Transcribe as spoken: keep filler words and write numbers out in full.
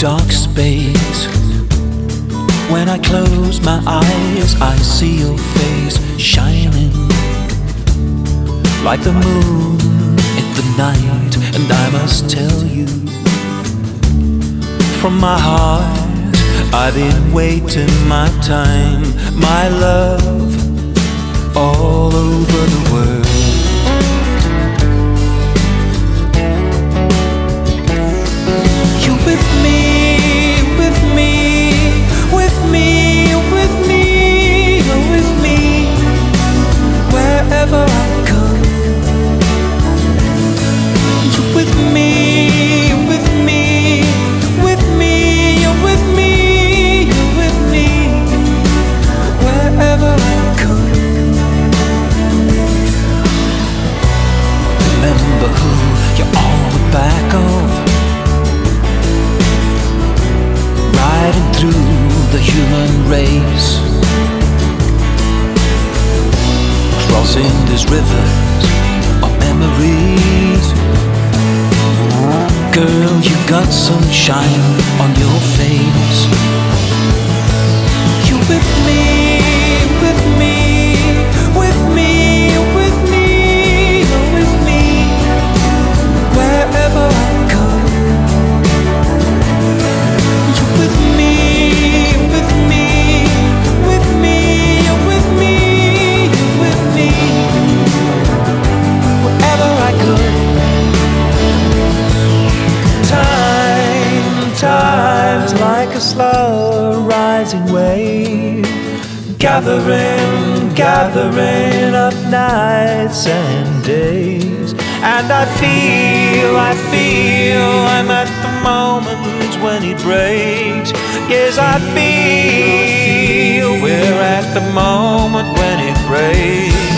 dark space. When I close my eyes, I see your face shining like the moon in the night. And I must tell you, from my heart, I've been waiting my time, my love, all over the world. Through the human race, crossing these rivers of memories. Girl, you got sunshine on your face. You with me, with me, with me, with me, with me, wherever I go. You with me. Time's like a slow rising wave, gathering, gathering up nights and days. And I feel, I feel I'm at the moment when it breaks. Yes, I feel we're at the moment when it breaks.